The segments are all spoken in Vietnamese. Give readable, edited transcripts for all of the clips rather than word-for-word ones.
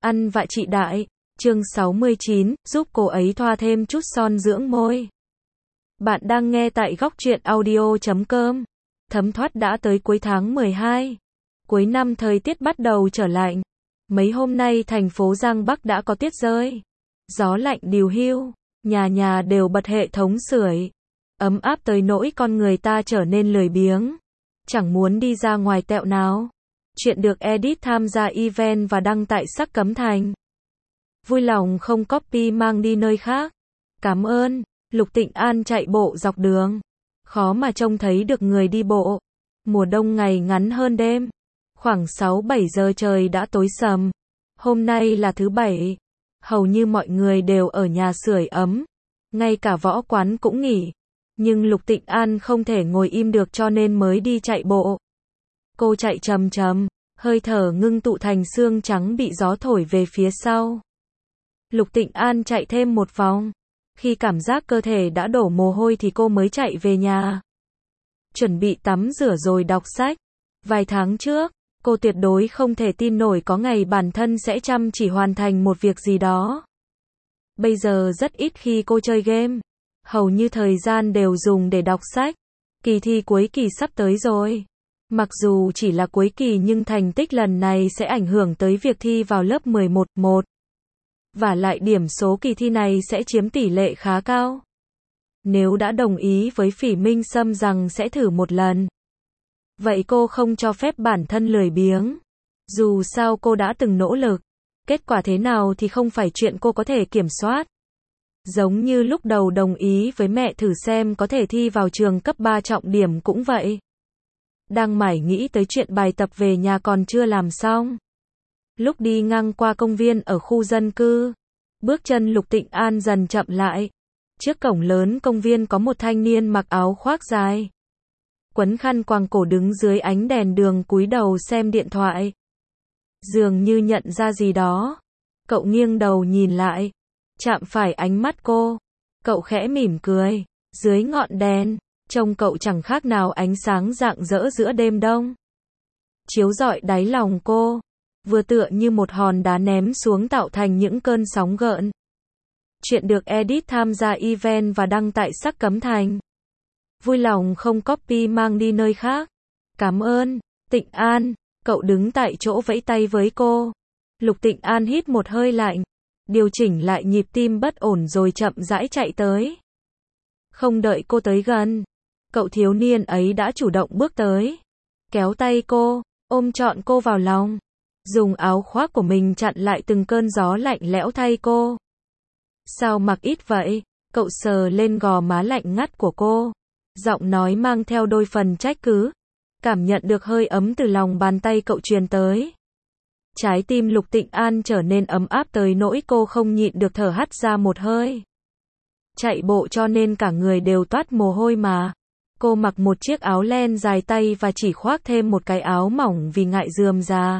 Ăn vạ chị đại. Chương 69, giúp cô ấy thoa thêm chút son dưỡng môi. Bạn đang nghe tại góc truyện audio.com. Thấm thoát đã tới cuối tháng 12. Cuối năm thời tiết bắt đầu trở lạnh. Mấy hôm nay thành phố Giang Bắc đã có tuyết rơi. Gió lạnh điều hiu, nhà nhà đều bật hệ thống sưởi. Ấm áp tới nỗi con người ta trở nên lười biếng. Chẳng muốn đi ra ngoài tẹo nào. Chuyện được edit tham gia event và đăng tại Sắc Cấm Thành. Vui lòng không copy mang đi nơi khác. Cảm ơn. Lục Tịnh An chạy bộ dọc đường. Khó mà trông thấy được người đi bộ. Mùa đông ngày ngắn hơn đêm. Khoảng 6-7 giờ trời đã tối sầm. Hôm nay là thứ Bảy. Hầu như mọi người đều ở nhà sưởi ấm. Ngay cả võ quán cũng nghỉ. Nhưng Lục Tịnh An không thể ngồi im được cho nên mới đi chạy bộ. Cô chạy chậm chậm, hơi thở ngưng tụ thành xương trắng bị gió thổi về phía sau. Lục Tịnh An chạy thêm một vòng. Khi cảm giác cơ thể đã đổ mồ hôi thì cô mới chạy về nhà. Chuẩn bị tắm rửa rồi đọc sách. Vài tháng trước, cô tuyệt đối không thể tin nổi có ngày bản thân sẽ chăm chỉ hoàn thành một việc gì đó. Bây giờ rất ít khi cô chơi game. Hầu như thời gian đều dùng để đọc sách. Kỳ thi cuối kỳ sắp tới rồi. Mặc dù chỉ là cuối kỳ nhưng thành tích lần này sẽ ảnh hưởng tới việc thi vào lớp 11. Và lại điểm số kỳ thi này sẽ chiếm tỷ lệ khá cao. Nếu đã đồng ý với Phỉ Minh Sâm rằng sẽ thử một lần, vậy cô không cho phép bản thân lười biếng. Dù sao cô đã từng nỗ lực. Kết quả thế nào thì không phải chuyện cô có thể kiểm soát. Giống như lúc đầu đồng ý với mẹ thử xem có thể thi vào trường cấp 3 trọng điểm cũng vậy. Đang mải nghĩ tới chuyện bài tập về nhà còn chưa làm xong. Lúc đi ngang qua công viên ở khu dân cư, bước chân Lục Tịnh An dần chậm lại. Trước cổng lớn công viên có một thanh niên mặc áo khoác dài, quấn khăn quàng cổ đứng dưới ánh đèn đường cúi đầu xem điện thoại. Dường như nhận ra gì đó, cậu nghiêng đầu nhìn lại, chạm phải ánh mắt cô. Cậu khẽ mỉm cười, dưới ngọn đèn, trông cậu chẳng khác nào ánh sáng rạng rỡ giữa đêm đông. Chiếu rọi đáy lòng cô, vừa tựa như một hòn đá ném xuống tạo thành những cơn sóng gợn. Chuyện được edit tham gia event và đăng tại Sắc Cấm Thành. Vui lòng không copy mang đi nơi khác. Cảm ơn. Tịnh An. Cậu đứng tại chỗ vẫy tay với cô. Lục Tịnh An hít một hơi lạnh, điều chỉnh lại nhịp tim bất ổn rồi chậm rãi chạy tới. Không đợi cô tới gần, cậu thiếu niên ấy đã chủ động bước tới, kéo tay cô, ôm trọn cô vào lòng, dùng áo khoác của mình chặn lại từng cơn gió lạnh lẽo thay cô. Sao mặc ít vậy? Cậu sờ lên gò má lạnh ngắt của cô, giọng nói mang theo đôi phần trách cứ. Cảm nhận được hơi ấm từ lòng bàn tay cậu truyền tới. Trái tim Lục Tịnh An trở nên ấm áp tới nỗi cô không nhịn được thở hắt ra một hơi. Chạy bộ cho nên cả người đều toát mồ hôi mà. Cô mặc một chiếc áo len dài tay và chỉ khoác thêm một cái áo mỏng vì ngại rườm rà.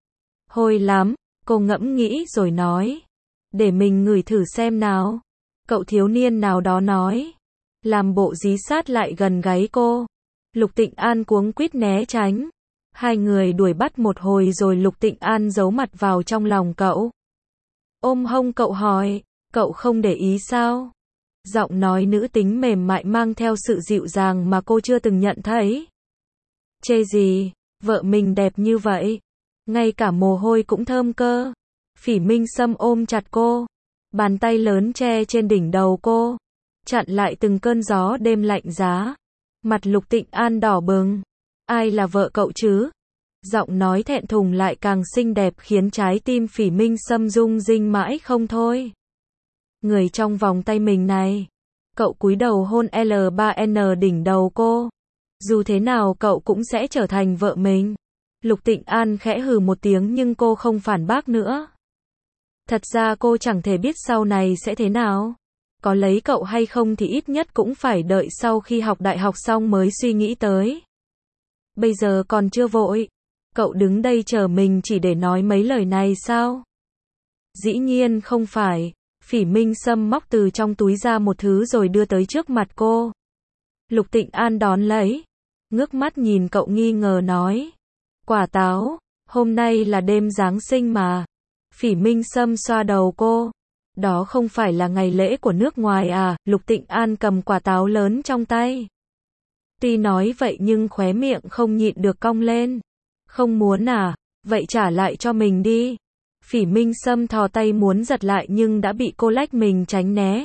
Hôi lắm, cô ngẫm nghĩ rồi nói. Để mình ngửi thử xem nào. Cậu thiếu niên nào đó nói. Làm bộ dí sát lại gần gáy cô. Lục Tịnh An cuống quýt né tránh. Hai người đuổi bắt một hồi rồi Lục Tịnh An giấu mặt vào trong lòng cậu. Ôm hông cậu hỏi, cậu không để ý sao? Giọng nói nữ tính mềm mại mang theo sự dịu dàng mà cô chưa từng nhận thấy. Chê gì, vợ mình đẹp như vậy. Ngay cả mồ hôi cũng thơm cơ. Phỉ Minh Sâm ôm chặt cô. Bàn tay lớn che trên đỉnh đầu cô, chặn lại từng cơn gió đêm lạnh giá. Mặt Lục Tịnh An đỏ bừng. Ai là vợ cậu chứ? Giọng nói thẹn thùng lại càng xinh đẹp khiến trái tim Phỉ Minh Sâm rung rinh mãi không thôi. Người trong vòng tay mình này. Cậu cúi đầu hôn L3N đỉnh đầu cô. Dù thế nào cậu cũng sẽ trở thành vợ mình. Lục Tịnh An khẽ hừ một tiếng nhưng cô không phản bác nữa. Thật ra cô chẳng thể biết sau này sẽ thế nào. Có lấy cậu hay không thì ít nhất cũng phải đợi sau khi học đại học xong mới suy nghĩ tới. Bây giờ còn chưa vội. Cậu đứng đây chờ mình chỉ để nói mấy lời này sao? Dĩ nhiên không phải. Phỉ Minh Sâm móc từ trong túi ra một thứ rồi đưa tới trước mặt cô. Lục Tịnh An đón lấy. Ngước mắt nhìn cậu nghi ngờ nói. Quả táo, hôm nay là đêm Giáng sinh mà. Phỉ Minh Sâm xoa đầu cô. Đó không phải là ngày lễ của nước ngoài à? Lục Tịnh An cầm quả táo lớn trong tay. Tuy nói vậy nhưng khóe miệng không nhịn được cong lên. Không muốn à? Vậy trả lại cho mình đi. Phỉ Minh Sâm thò tay muốn giật lại nhưng đã bị cô lách mình tránh né.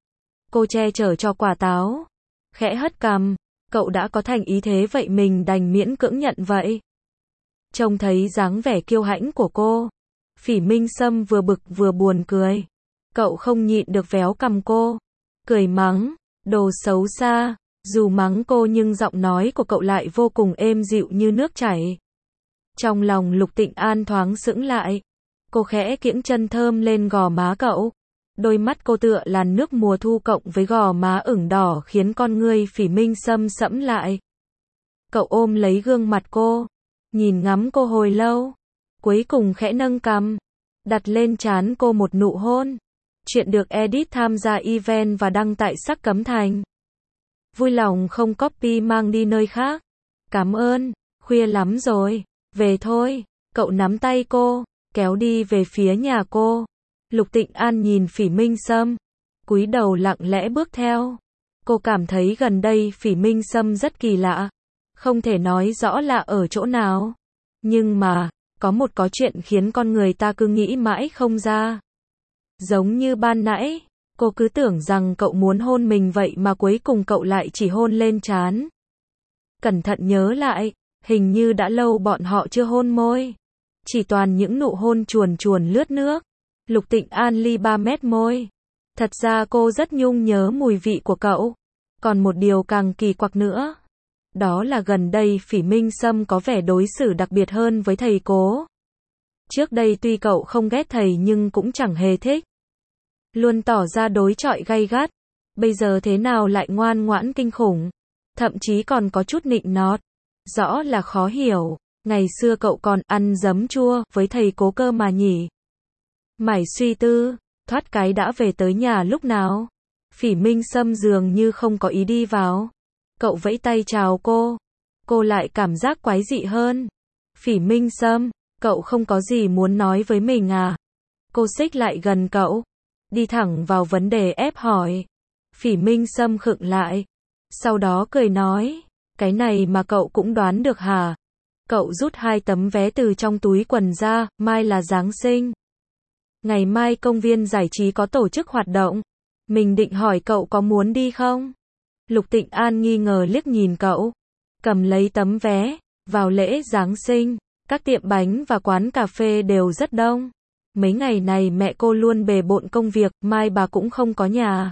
Cô che chở cho quả táo. Khẽ hất cằm. Cậu đã có thành ý thế vậy mình đành miễn cưỡng nhận vậy. Trông thấy dáng vẻ kiêu hãnh của cô. Phỉ Minh Sâm vừa bực vừa buồn cười. Cậu không nhịn được véo cằm cô. Cười mắng. Đồ xấu xa. Dù mắng cô nhưng giọng nói của cậu lại vô cùng êm dịu như nước chảy. Trong lòng Lục Tịnh An thoáng sững lại. Cô khẽ kiễng chân thơm lên gò má cậu. Đôi mắt cô tựa làn nước mùa thu cộng với gò má ửng đỏ khiến con ngươi Phỉ Minh Sâm sẫm lại. Cậu ôm lấy gương mặt cô. Nhìn ngắm cô hồi lâu. Cuối cùng khẽ nâng cằm. Đặt lên trán cô một nụ hôn. Chuyện được edit tham gia event và đăng tại Sắc Cấm Thành. Vui lòng không copy mang đi nơi khác. Cảm ơn, khuya lắm rồi, về thôi. Cậu nắm tay cô, kéo đi về phía nhà cô. Lục Tịnh An nhìn Phỉ Minh Sâm, cúi đầu lặng lẽ bước theo. Cô cảm thấy gần đây Phỉ Minh Sâm rất kỳ lạ. Không thể nói rõ lạ ở chỗ nào. Nhưng mà, có chuyện khiến con người ta cứ nghĩ mãi không ra. Giống như ban nãy, cô cứ tưởng rằng cậu muốn hôn mình vậy mà cuối cùng cậu lại chỉ hôn lên trán. Cẩn thận nhớ lại, hình như đã lâu bọn họ chưa hôn môi. Chỉ toàn những nụ hôn chuồn chuồn lướt nước. Lục Tịnh An ly 3 mét môi. Thật ra cô rất nhung nhớ mùi vị của cậu. Còn một điều càng kỳ quặc nữa. Đó là gần đây Phỉ Minh Sâm có vẻ đối xử đặc biệt hơn với thầy Cố. Trước đây tuy cậu không ghét thầy nhưng cũng chẳng hề thích. Luôn tỏ ra đối chọi gay gắt. Bây giờ thế nào lại ngoan ngoãn kinh khủng. Thậm chí còn có chút nịnh nọt. Rõ là khó hiểu. Ngày xưa cậu còn ăn giấm chua với thầy Cố cơ mà nhỉ. Mải suy tư, thoát cái đã về tới nhà lúc nào. Phỉ Minh Sâm dường như không có ý đi vào. Cậu vẫy tay chào cô. Cô lại cảm giác quái dị hơn. Phỉ Minh Sâm, cậu không có gì muốn nói với mình à? Cô xích lại gần cậu. Đi thẳng vào vấn đề ép hỏi. Phỉ Minh Sâm khựng lại. Sau đó cười nói. Cái này mà cậu cũng đoán được hả? Cậu rút 2 tấm vé từ trong túi quần ra, mai là Giáng sinh. Ngày mai công viên giải trí có tổ chức hoạt động. Mình định hỏi cậu có muốn đi không? Lục Tịnh An nghi ngờ liếc nhìn cậu. Cầm lấy tấm vé. Vào lễ Giáng sinh, các tiệm bánh và quán cà phê đều rất đông. Mấy ngày này mẹ cô luôn bề bộn công việc, mai bà cũng không có nhà.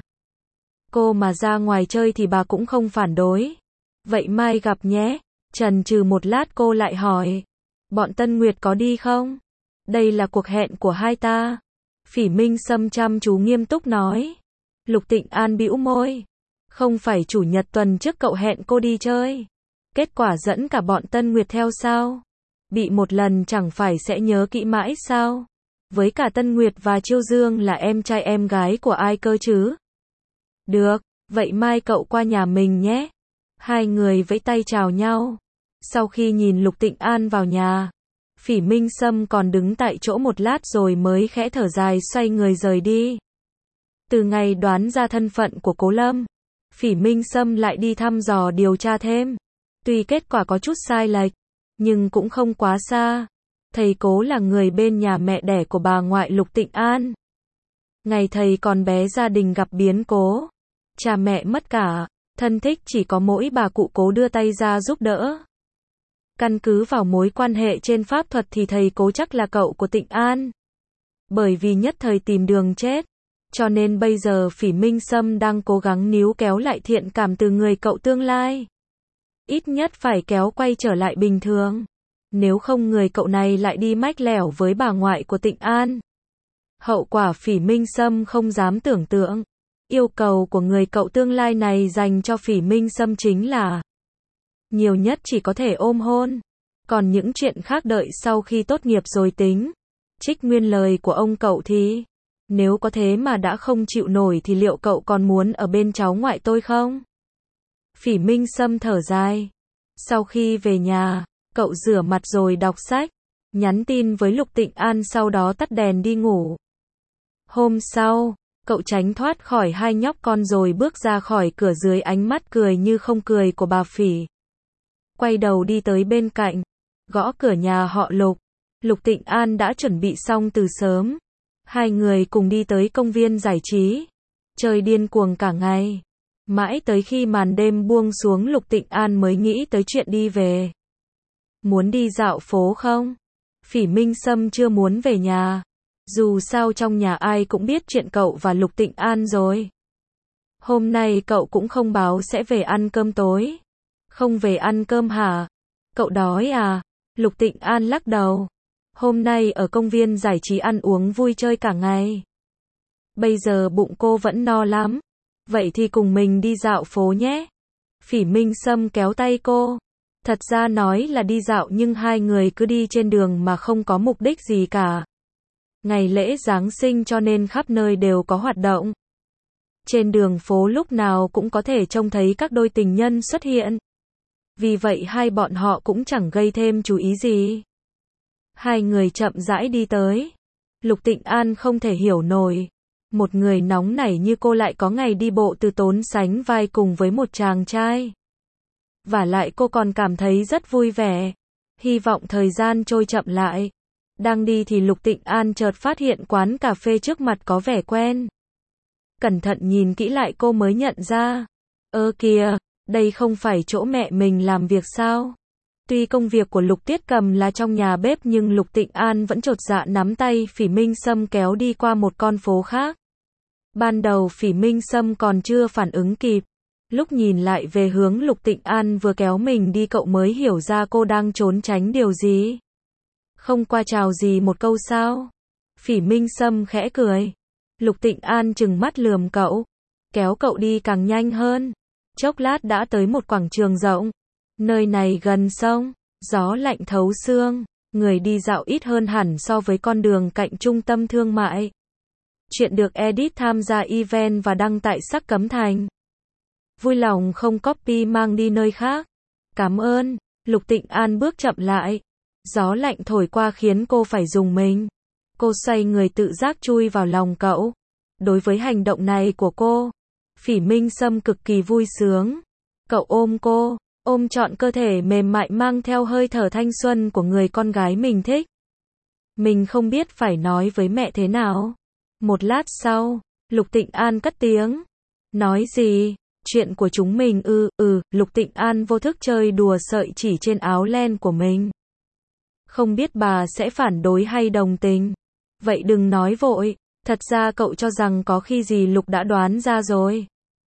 Cô mà ra ngoài chơi thì bà cũng không phản đối. Vậy mai gặp nhé. Chần chừ một lát cô lại hỏi. Bọn Tân Nguyệt có đi không? Đây là cuộc hẹn của hai ta. Phỉ Minh Sâm chăm chú nghiêm túc nói. Lục Tịnh An bĩu môi. Không phải chủ nhật tuần trước cậu hẹn cô đi chơi. Kết quả dẫn cả bọn Tân Nguyệt theo sao? Bị một lần chẳng phải sẽ nhớ kỹ mãi sao? Với cả Tân Nguyệt và Chiêu Dương là em trai em gái của ai cơ chứ? Được, vậy mai cậu qua nhà mình nhé. Hai người vẫy tay chào nhau. Sau khi nhìn Lục Tịnh An vào nhà, Phỉ Minh Sâm còn đứng tại chỗ một lát rồi mới khẽ thở dài xoay người rời đi. Từ ngày đoán ra thân phận của Cố Lâm, Phỉ Minh Sâm lại đi thăm dò điều tra thêm. Tuy kết quả có chút sai lệch, nhưng cũng không quá xa. Thầy Cố là người bên nhà mẹ đẻ của bà ngoại Lục Tịnh An. Ngày thầy còn bé gia đình gặp biến cố. Cha mẹ mất cả, thân thích chỉ có mỗi bà cụ Cố đưa tay ra giúp đỡ. Căn cứ vào mối quan hệ trên pháp thuật thì thầy Cố chắc là cậu của Tịnh An. Bởi vì nhất thời tìm đường chết, cho nên bây giờ Phỉ Minh Sâm đang cố gắng níu kéo lại thiện cảm từ người cậu tương lai. Ít nhất phải kéo quay trở lại bình thường. Nếu không người cậu này lại đi mách lẻo với bà ngoại của Tịnh An. Hậu quả Phỉ Minh Sâm không dám tưởng tượng. Yêu cầu của người cậu tương lai này dành cho Phỉ Minh Sâm chính là nhiều nhất chỉ có thể ôm hôn. Còn những chuyện khác đợi sau khi tốt nghiệp rồi tính. Trích nguyên lời của ông cậu thì nếu có thế mà đã không chịu nổi thì liệu cậu còn muốn ở bên cháu ngoại tôi không? Phỉ Minh Sâm thở dài. Sau khi về nhà, cậu rửa mặt rồi đọc sách. nhắn tin với Lục Tịnh An sau đó tắt đèn đi ngủ. Hôm sau, cậu tránh thoát khỏi hai nhóc con rồi bước ra khỏi cửa dưới ánh mắt cười như không cười của bà Phỉ. Quay đầu đi tới bên cạnh, gõ cửa nhà họ Lục. Lục Tịnh An đã chuẩn bị xong từ sớm. Hai người cùng đi tới công viên giải trí, chơi điên cuồng cả ngày. Mãi tới khi màn đêm buông xuống Lục Tịnh An mới nghĩ tới chuyện đi về. Muốn đi dạo phố không? Phỉ Minh Sâm chưa muốn về nhà. Dù sao trong nhà ai cũng biết chuyện cậu và Lục Tịnh An rồi. Hôm nay cậu cũng không báo sẽ về ăn cơm tối. Không về ăn cơm hả? Cậu đói à? Lục Tịnh An lắc đầu. Hôm nay ở công viên giải trí ăn uống vui chơi cả ngày. Bây giờ bụng cô vẫn no lắm. Vậy thì cùng mình đi dạo phố nhé. Phỉ Minh Sâm kéo tay cô. Thật ra nói là đi dạo nhưng hai người cứ đi trên đường mà không có mục đích gì cả. Ngày lễ Giáng sinh cho nên khắp nơi đều có hoạt động. Trên đường phố lúc nào cũng có thể trông thấy các đôi tình nhân xuất hiện. Vì vậy hai bọn họ cũng chẳng gây thêm chú ý gì. Hai người chậm rãi đi tới. Lục Tịnh An không thể hiểu nổi. Một người nóng nảy như cô lại có ngày đi bộ từ tốn sánh vai cùng với một chàng trai. Vả lại cô còn cảm thấy rất vui vẻ. Hy vọng thời gian trôi chậm lại. Đang đi thì Lục Tịnh An chợt phát hiện quán cà phê trước mặt có vẻ quen. Cẩn thận nhìn kỹ lại cô mới nhận ra. Ơ kìa, đây không phải chỗ mẹ mình làm việc sao? Tuy công việc của Lục Tiết Cầm là trong nhà bếp nhưng Lục Tịnh An vẫn chột dạ nắm tay Phỉ Minh Sâm kéo đi qua một con phố khác. Ban đầu Phỉ Minh Sâm còn chưa phản ứng kịp. Lúc nhìn lại về hướng Lục Tịnh An vừa kéo mình đi cậu mới hiểu ra cô đang trốn tránh điều gì. Không qua chào gì một câu sao? Phỉ Minh Sâm khẽ cười. Lục Tịnh An trừng mắt lườm cậu. Kéo cậu đi càng nhanh hơn. Chốc lát đã tới một quảng trường rộng. Nơi này gần sông, gió lạnh thấu xương, người đi dạo ít hơn hẳn so với con đường cạnh trung tâm thương mại. Chuyện được edit tham gia event và đăng tại Sắc Cấm Thành. Vui lòng không copy mang đi nơi khác. Cảm ơn. Lục Tịnh An bước chậm lại. Gió lạnh thổi qua khiến cô phải rùng mình. Cô xoay người tự giác chui vào lòng cậu. Đối với hành động này của cô, Phỉ Minh Sâm cực kỳ vui sướng. Cậu ôm cô, ôm trọn cơ thể mềm mại mang theo hơi thở thanh xuân của người con gái mình thích. Mình không biết phải nói với mẹ thế nào. Một lát sau, Lục Tịnh An cất tiếng. Nói gì? Chuyện của chúng mình Lục Tịnh An vô thức chơi đùa sợi chỉ trên áo len của mình. Không biết bà sẽ phản đối hay đồng tình. Vậy đừng nói vội, thật ra cậu cho rằng có khi gì Lục đã đoán ra rồi.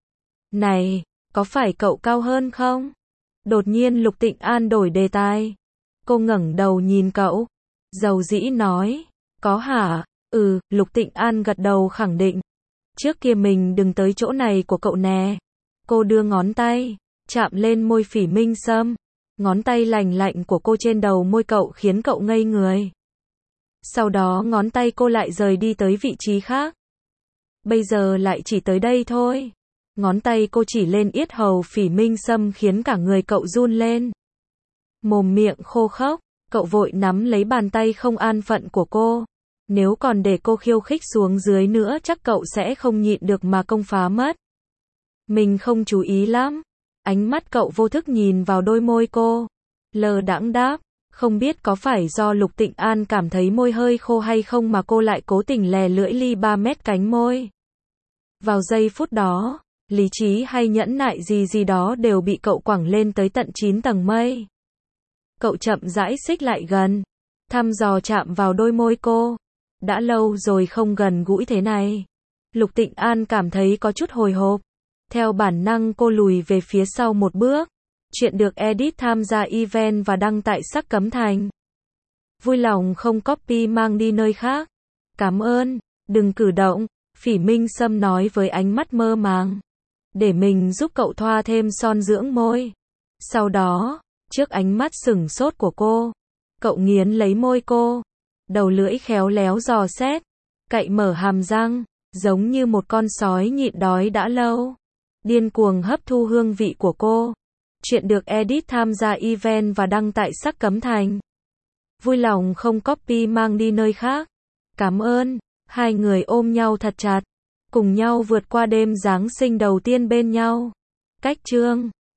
Này, có phải cậu cao hơn không? Đột nhiên Lục Tịnh An đổi đề tài. Cô ngẩng đầu nhìn cậu. Dầu dĩ nói. Có hả? Lục Tịnh An gật đầu khẳng định. Trước kia mình đừng tới chỗ này của cậu nè. Cô đưa ngón tay, chạm lên môi Phỉ Minh Sâm. Ngón tay lành lạnh của cô trên đầu môi cậu khiến cậu ngây người. Sau đó ngón tay cô lại rời đi tới vị trí khác. Bây giờ lại chỉ tới đây thôi. Ngón tay cô chỉ lên yết hầu Phỉ Minh Sâm khiến cả người cậu run lên. Mồm miệng khô khốc, cậu vội nắm lấy bàn tay không an phận của cô. Nếu còn để cô khiêu khích xuống dưới nữa chắc cậu sẽ không nhịn được mà công phá mất. Mình không chú ý lắm. Ánh mắt cậu vô thức nhìn vào đôi môi cô. Lơ đãng đáp. Không biết có phải do Lục Tịnh An cảm thấy môi hơi khô hay không mà cô lại cố tình lè lưỡi ly 3 mét cánh môi. Vào giây phút đó, lý trí hay nhẫn nại gì đó đều bị cậu quẳng lên tới tận 9 tầng mây. Cậu chậm rãi xích lại gần, thăm dò chạm vào đôi môi cô. Đã lâu rồi không gần gũi thế này. Lục Tịnh An cảm thấy có chút hồi hộp. Theo bản năng cô lùi về phía sau một bước. Chuyện được edit tham gia event và đăng tại Sắc Cấm Thành. Vui lòng không copy mang đi nơi khác. Cảm ơn, đừng cử động, Phỉ Minh Sâm nói với ánh mắt mơ màng. Để mình giúp cậu thoa thêm son dưỡng môi. Sau đó, trước ánh mắt sửng sốt của cô, cậu nghiến lấy môi cô. Đầu lưỡi khéo léo dò xét, cậy mở hàm răng, giống như một con sói nhịn đói đã lâu. Điên cuồng hấp thu hương vị của cô. Chuyện được edit tham gia event và đăng tại Sắc Cấm Thành. Vui lòng không copy mang đi nơi khác. Cảm ơn. Hai người ôm nhau thật chặt, cùng nhau vượt qua đêm Giáng sinh đầu tiên bên nhau. Cách chương